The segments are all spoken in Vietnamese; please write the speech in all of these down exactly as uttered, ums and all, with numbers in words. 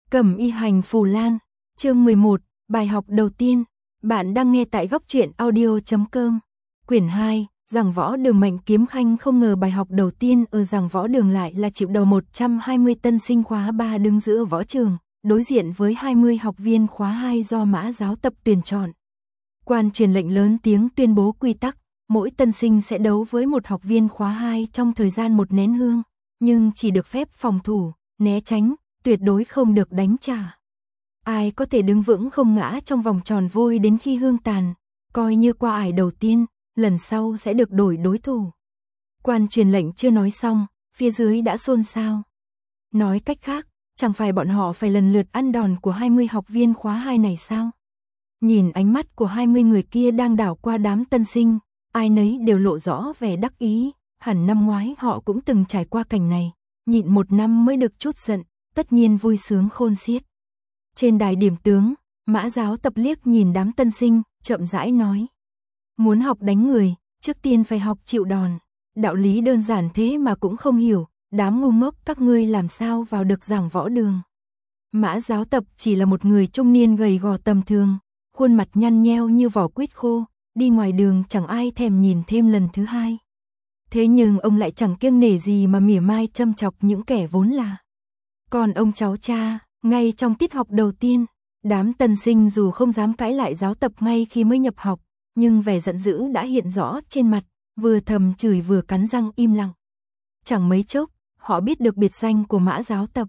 Cẩm y hành phù lan, chương mười một, bài học đầu tiên. Bạn đang nghe tại góc truyện audio chấm com. Quyển hai, Giảng võ đường. Mạnh Kiếm Khanh không ngờ bài học đầu tiên ở giảng võ đường lại là chịu đầu một trăm hai mươi tân sinh khóa ba đứng giữa võ trường, đối diện với hai mươi học viên khóa hai do Mã giáo tập tuyển chọn. Quan truyền lệnh lớn tiếng tuyên bố quy tắc, mỗi tân sinh sẽ đấu với một học viên khóa hai trong thời gian một nén hương, nhưng chỉ được phép phòng thủ, né tránh, tuyệt đối không được đánh trả. Ai có thể đứng vững không ngã trong vòng tròn vôi đến khi hương tàn, coi như qua ải đầu tiên, lần sau sẽ được đổi đối thủ. Quan truyền lệnh chưa nói xong, phía dưới đã xôn xao. Nói cách khác, chẳng phải bọn họ phải lần lượt ăn đòn của hai mươi học viên khóa hai này sao? Nhìn ánh mắt của hai mươi người kia đang đảo qua đám tân sinh, ai nấy đều lộ rõ vẻ đắc ý, hẳn năm ngoái họ cũng từng trải qua cảnh này, nhịn một năm mới được chút giận, tất nhiên vui sướng khôn xiết. Trên đài điểm tướng, Mã giáo tập liếc nhìn đám tân sinh, chậm rãi nói. Muốn học đánh người, trước tiên phải học chịu đòn. Đạo lý đơn giản thế mà cũng không hiểu, đám ngu ngốc các ngươi làm sao vào được giảng võ đường. Mã giáo tập chỉ là một người trung niên gầy gò tầm thường, khuôn mặt nhăn nheo như vỏ quýt khô, đi ngoài đường chẳng ai thèm nhìn thêm lần thứ hai. Thế nhưng ông lại chẳng kiêng nể gì mà mỉa mai châm chọc những kẻ vốn là còn ông cháu cha. Ngay trong tiết học đầu tiên, đám tân sinh dù không dám cãi lại giáo tập ngay khi mới nhập học, nhưng vẻ giận dữ đã hiện rõ trên mặt, vừa thầm chửi vừa cắn răng im lặng. Chẳng mấy chốc, họ biết được biệt danh của Mã giáo tập.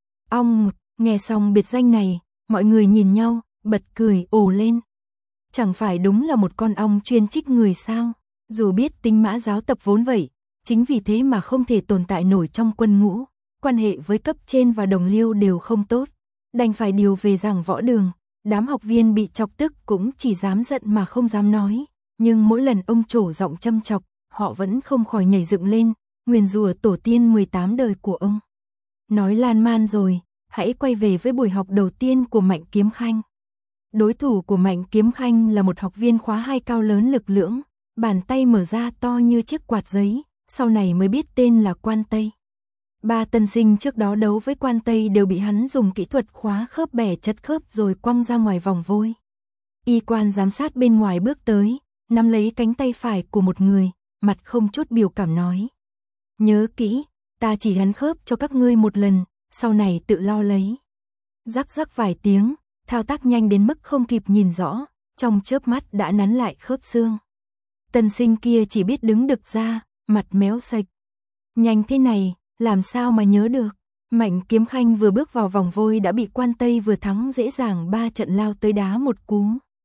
Ong, nghe xong biệt danh này, mọi người nhìn nhau, bật cười ồ lên. Chẳng phải đúng là một con ong chuyên chích người sao? Dù biết tính Mã giáo tập vốn vậy, chính vì thế mà không thể tồn tại nổi trong quân ngũ. Quan hệ với cấp trên và đồng liêu đều không tốt, đành phải điều về giảng võ đường. Đám học viên bị chọc tức cũng chỉ dám giận mà không dám nói, nhưng mỗi lần ông trổ giọng châm chọc, họ vẫn không khỏi nhảy dựng lên, nguyền rủa tổ tiên mười tám đời của ông. Nói lan man rồi, hãy quay về với buổi học đầu tiên của Mạnh Kiếm Khanh. Đối thủ của Mạnh Kiếm Khanh là một học viên khóa hai cao lớn lực lưỡng, bàn tay mở ra to như chiếc quạt giấy, sau này mới biết tên là Quan Tây. Ba tân sinh trước đó đấu với Quan Tây đều bị hắn dùng kỹ thuật khóa khớp bẻ chật khớp rồi quăng ra ngoài vòng vôi. Y quan giám sát bên ngoài bước tới, nắm lấy cánh tay phải của một người, mặt không chút biểu cảm nói. Nhớ kỹ, ta chỉ gắn khớp cho các ngươi một lần, sau này tự lo lấy. Rắc rắc vài tiếng, thao tác nhanh đến mức không kịp nhìn rõ, trong chớp mắt đã nắn lại khớp xương. Tân sinh kia chỉ biết đứng đực ra, mặt méo sạch. Nhanh thế này, làm sao mà nhớ được. Mạnh Kiếm Khanh vừa bước vào vòng vôi đã bị Quan Tây vừa thắng dễ dàng ba trận lao tới đá một cú.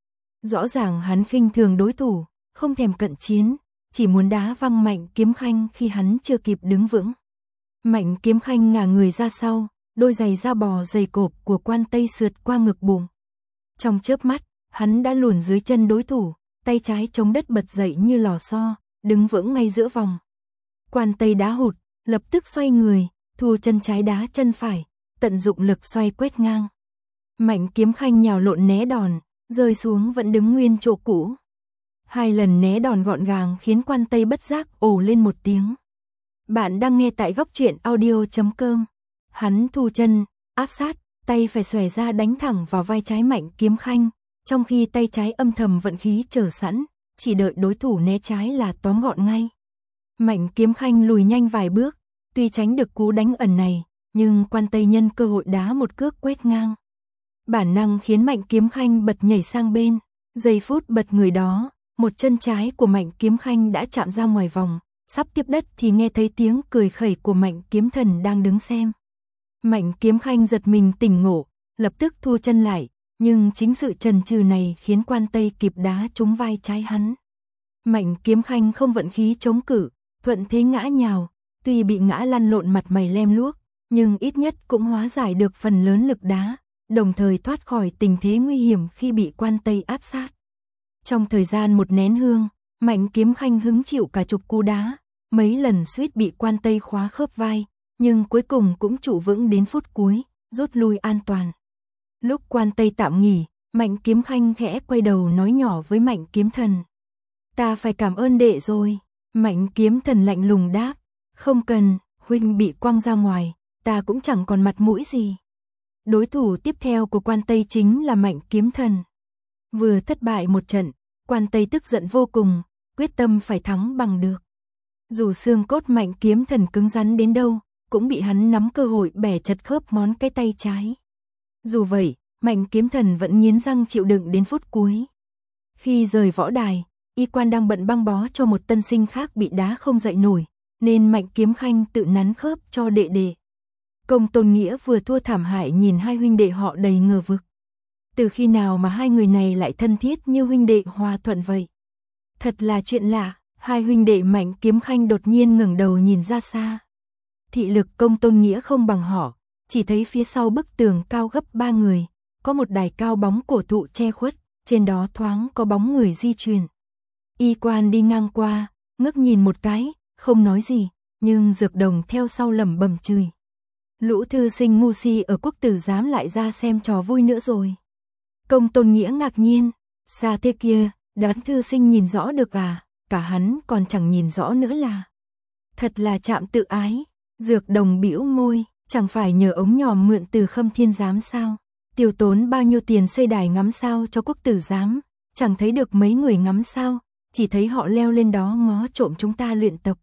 Rõ ràng hắn khinh thường đối thủ, không thèm cận chiến, chỉ muốn đá văng Mạnh Kiếm Khanh khi hắn chưa kịp đứng vững. Mạnh Kiếm Khanh ngả người ra sau, đôi giày da bò dày cộp của Quan Tây sượt qua ngực bụng. Trong chớp mắt, hắn đã luồn dưới chân đối thủ, tay trái chống đất bật dậy như lò xo, đứng vững ngay giữa vòng. Quan Tây đá hụt, lập tức xoay người, thu chân trái đá chân phải, tận dụng lực xoay quét ngang. Mạnh Kiếm Khanh nhào lộn né đòn, rơi xuống vẫn đứng nguyên chỗ cũ. Hai lần né đòn gọn gàng khiến Quan Tây bất giác ồ lên một tiếng. Bạn đang nghe tại góc truyện audio chấm com. Hắn thu chân, áp sát, tay phải xòe ra đánh thẳng vào vai trái Mạnh Kiếm Khanh, trong khi tay trái âm thầm vận khí chờ sẵn, chỉ đợi đối thủ né trái là tóm gọn ngay. Mạnh Kiếm Khanh lùi nhanh vài bước, tuy tránh được cú đánh ẩn này, nhưng Quan Tây nhân cơ hội đá một cước quét ngang. Bản năng khiến Mạnh Kiếm Khanh bật nhảy sang bên, giây phút bật người đó, một chân trái của Mạnh Kiếm Khanh đã chạm ra ngoài vòng, sắp tiếp đất thì nghe thấy tiếng cười khẩy của Mạnh Kiếm Thần đang đứng xem. Mạnh Kiếm Khanh giật mình tỉnh ngộ, lập tức thu chân lại, nhưng chính sự chần chừ này khiến Quan Tây kịp đá trúng vai trái hắn. Mạnh Kiếm Khanh không vận khí chống cự, thuận thế ngã nhào, tuy bị ngã lăn lộn mặt mày lem luốc, nhưng ít nhất cũng hóa giải được phần lớn lực đá, đồng thời thoát khỏi tình thế nguy hiểm khi bị Quan Tây áp sát. Trong thời gian một nén hương, Mạnh Kiếm Khanh hứng chịu cả chục cú đá, mấy lần suýt bị Quan Tây khóa khớp vai, nhưng cuối cùng cũng trụ vững đến phút cuối, rút lui an toàn. Lúc Quan Tây tạm nghỉ, Mạnh Kiếm Khanh khẽ quay đầu nói nhỏ với Mạnh Kiếm Thần. Ta phải cảm ơn đệ rồi. Mạnh Kiếm Thần lạnh lùng đáp. Không cần, huynh bị quăng ra ngoài, ta cũng chẳng còn mặt mũi gì. Đối thủ tiếp theo của Quan Tây chính là Mạnh Kiếm Thần. Vừa thất bại một trận, Quan Tây tức giận vô cùng, quyết tâm phải thắng bằng được. Dù xương cốt Mạnh Kiếm Thần cứng rắn đến đâu, cũng bị hắn nắm cơ hội bẻ chật khớp ngón cái tay trái. Dù vậy, Mạnh Kiếm Thần vẫn nghiến răng chịu đựng đến phút cuối. Khi rời võ đài, Y Quan đang bận băng bó cho một tân sinh khác bị đá không dậy nổi, nên Mạnh Kiếm Khanh tự nắn khớp cho đệ đệ. Công Tôn Nghĩa vừa thua thảm hại nhìn hai huynh đệ họ đầy ngờ vực. Từ khi nào mà hai người này lại thân thiết như huynh đệ hòa thuận vậy? Thật là chuyện lạ, hai huynh đệ Mạnh Kiếm Khanh đột nhiên ngẩng đầu nhìn ra xa. Thị lực Công Tôn Nghĩa không bằng họ, chỉ thấy phía sau bức tường cao gấp ba người, có một đài cao bóng cổ thụ che khuất, trên đó thoáng có bóng người di chuyển. Y Quan đi ngang qua, ngước nhìn một cái, không nói gì, nhưng Dược Đồng theo sau lẩm bẩm chửi. Lũ thư sinh ngu si ở Quốc Tử Giám lại ra xem trò vui nữa rồi. Công Tôn Nghĩa ngạc nhiên, xa thế kia, đám thư sinh nhìn rõ được à, cả hắn còn chẳng nhìn rõ nữa là. Thật là chạm tự ái. Dược Đồng bĩu môi, chẳng phải nhờ ống nhòm mượn từ Khâm Thiên Giám sao? Tiêu tốn bao nhiêu tiền xây đài ngắm sao cho Quốc Tử Giám, chẳng thấy được mấy người ngắm sao, chỉ thấy họ leo lên đó ngó trộm chúng ta luyện tập.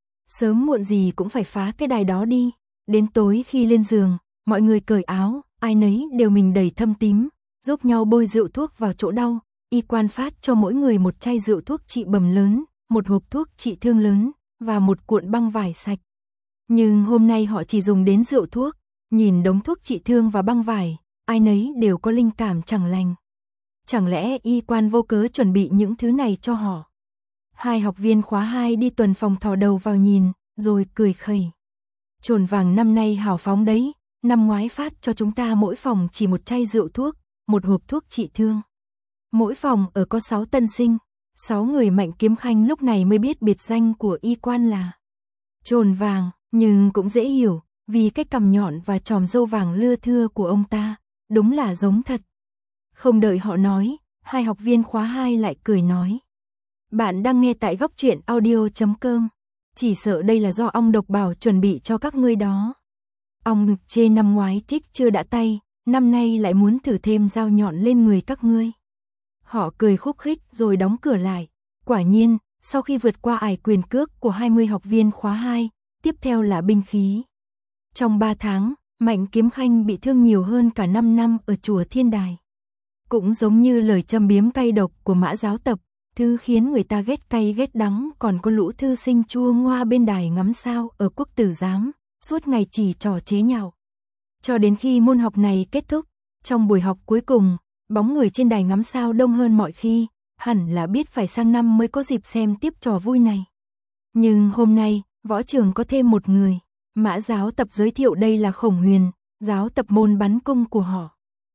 Sớm muộn gì cũng phải phá cái đài đó đi. Đến tối khi lên giường, mọi người cởi áo, ai nấy đều mình đầy thâm tím, giúp nhau bôi rượu thuốc vào chỗ đau. Y Quan phát cho mỗi người một chai rượu thuốc trị bầm lớn, một hộp thuốc trị thương lớn, và một cuộn băng vải sạch. Nhưng hôm nay họ chỉ dùng đến rượu thuốc, nhìn đống thuốc trị thương và băng vải, ai nấy đều có linh cảm chẳng lành. Chẳng lẽ Y Quan vô cớ chuẩn bị những thứ này cho họ? Hai học viên khóa hai đi tuần phòng thò đầu vào nhìn, rồi cười khẩy. Chồn vàng năm nay hào phóng đấy, năm ngoái phát cho chúng ta mỗi phòng chỉ một chai rượu thuốc, một hộp thuốc trị thương. Mỗi phòng ở có sáu tân sinh, sáu người Mạnh Kiếm Khanh lúc này mới biết biệt danh của Y Quan là Chồn vàng, nhưng cũng dễ hiểu, vì cái cằm nhọn và chòm râu vàng lưa thưa của ông ta, đúng là giống thật. Không đợi họ nói, hai học viên khóa hai lại cười nói. Bạn đang nghe tại góc truyện audio chấm com. Chỉ sợ đây là do ong độc bảo chuẩn bị cho các ngươi đó. Ong chê năm ngoái trích chưa đã tay, năm nay lại muốn thử thêm dao nhọn lên người các ngươi. Họ cười khúc khích rồi đóng cửa lại. Quả nhiên, sau khi vượt qua ải quyền cước của hai mươi học viên khóa hai, tiếp theo là binh khí. Trong ba tháng, Mạnh Kiếm Khanh bị thương nhiều hơn cả năm năm ở chùa Thiên Đài. Cũng giống như lời châm biếm cay độc của Mã Giáo Tập, thứ khiến người ta ghét cay ghét đắng, còn có lũ thư sinh chua ngoa bên đài ngắm sao ở Quốc Tử Giám, suốt ngày chỉ trò chế nhạo. Cho đến khi môn học này kết thúc, trong buổi học cuối cùng, bóng người trên đài ngắm sao đông hơn mọi khi, hẳn là biết phải sang năm mới có dịp xem tiếp trò vui này. Nhưng hôm nay, võ trường có thêm một người, Mã Giáo Tập giới thiệu đây là Khổng Huyền, giáo tập môn bắn cung của họ.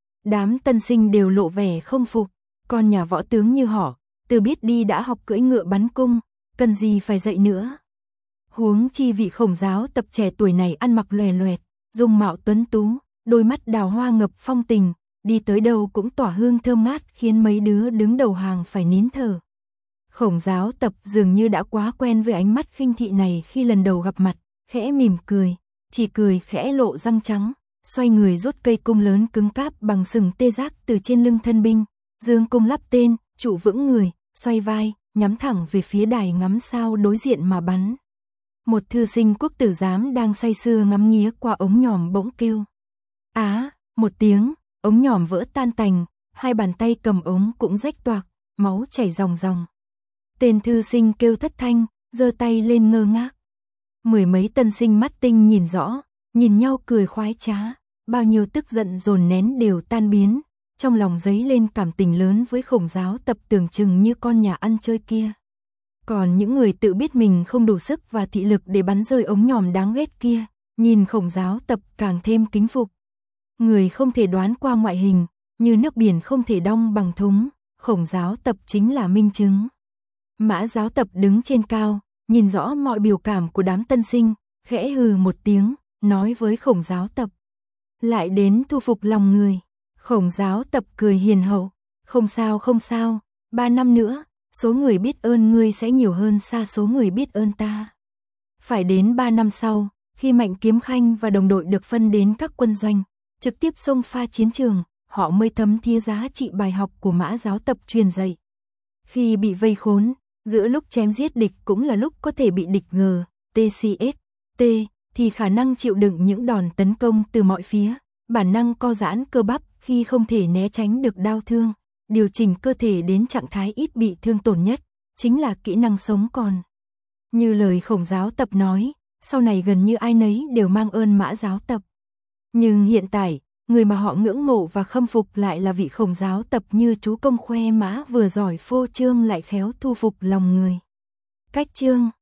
Đám tân sinh đều lộ vẻ không phục, con nhà võ tướng như họ, từ biết đi đã học cưỡi ngựa bắn cung, cần gì phải dạy nữa. Huống chi vị Khổng Giáo Tập trẻ tuổi này ăn mặc lòe loẹt, dung mạo tuấn tú, đôi mắt đào hoa ngập phong tình, đi tới đâu cũng tỏa hương thơm ngát khiến mấy đứa đứng đầu hàng phải nín thở. Khổng Giáo Tập dường như đã quá quen với ánh mắt khinh thị này khi lần đầu gặp mặt, khẽ mỉm cười, chỉ cười khẽ lộ răng trắng, xoay người rút cây cung lớn cứng cáp bằng sừng tê giác từ trên lưng thân binh, dương cung lắp tên, trụ vững người, xoay vai, nhắm thẳng về phía đài ngắm sao đối diện mà bắn. Một thư sinh Quốc Tử Giám đang say sưa ngắm nghía qua ống nhòm bỗng kêu. Á, một tiếng, ống nhòm vỡ tan tành, hai bàn tay cầm ống cũng rách toạc, máu chảy ròng ròng. Tên thư sinh kêu thất thanh, giơ tay lên ngơ ngác. Mười mấy tân sinh mắt tinh nhìn rõ, nhìn nhau cười khoái trá, bao nhiêu tức giận dồn nén đều tan biến, trong lòng dấy lên cảm tình lớn với Khổng Giáo Tập tưởng chừng như con nhà ăn chơi kia. Còn những người tự biết mình không đủ sức và thị lực để bắn rơi ống nhòm đáng ghét kia, nhìn Khổng Giáo Tập càng thêm kính phục. Người không thể đoán qua ngoại hình, như nước biển không thể đong bằng thúng, Khổng Giáo Tập chính là minh chứng. Mã Giáo Tập đứng trên cao, nhìn rõ mọi biểu cảm của đám tân sinh, khẽ hừ một tiếng, nói với Khổng Giáo Tập. Lại đến thu phục lòng người. Khổng Giáo Tập cười hiền hậu. Không sao không sao, ba năm nữa, số người biết ơn ngươi sẽ nhiều hơn xa số người biết ơn ta. Phải đến ba năm sau, khi Mạnh Kiếm Khanh và đồng đội được phân đến các quân doanh, trực tiếp xông pha chiến trường, họ mới thấm thía giá trị bài học của Mã giáo tập truyền dạy. Khi bị vây khốn, giữa lúc chém giết địch cũng là lúc có thể bị địch ngờ, tê xê ét, T, thì khả năng chịu đựng những đòn tấn công từ mọi phía, bản năng co giãn cơ bắp khi không thể né tránh được đau thương, điều chỉnh cơ thể đến trạng thái ít bị thương tổn nhất, chính là kỹ năng sống còn. Như lời Khổng giáo tập nói, sau này gần như ai nấy đều mang ơn Mã giáo tập. Nhưng hiện tại, người mà họ ngưỡng mộ và khâm phục lại là vị Khổng giáo tập như chú công khoe mã vừa giỏi phô trương lại khéo thu phục lòng người. Cách chương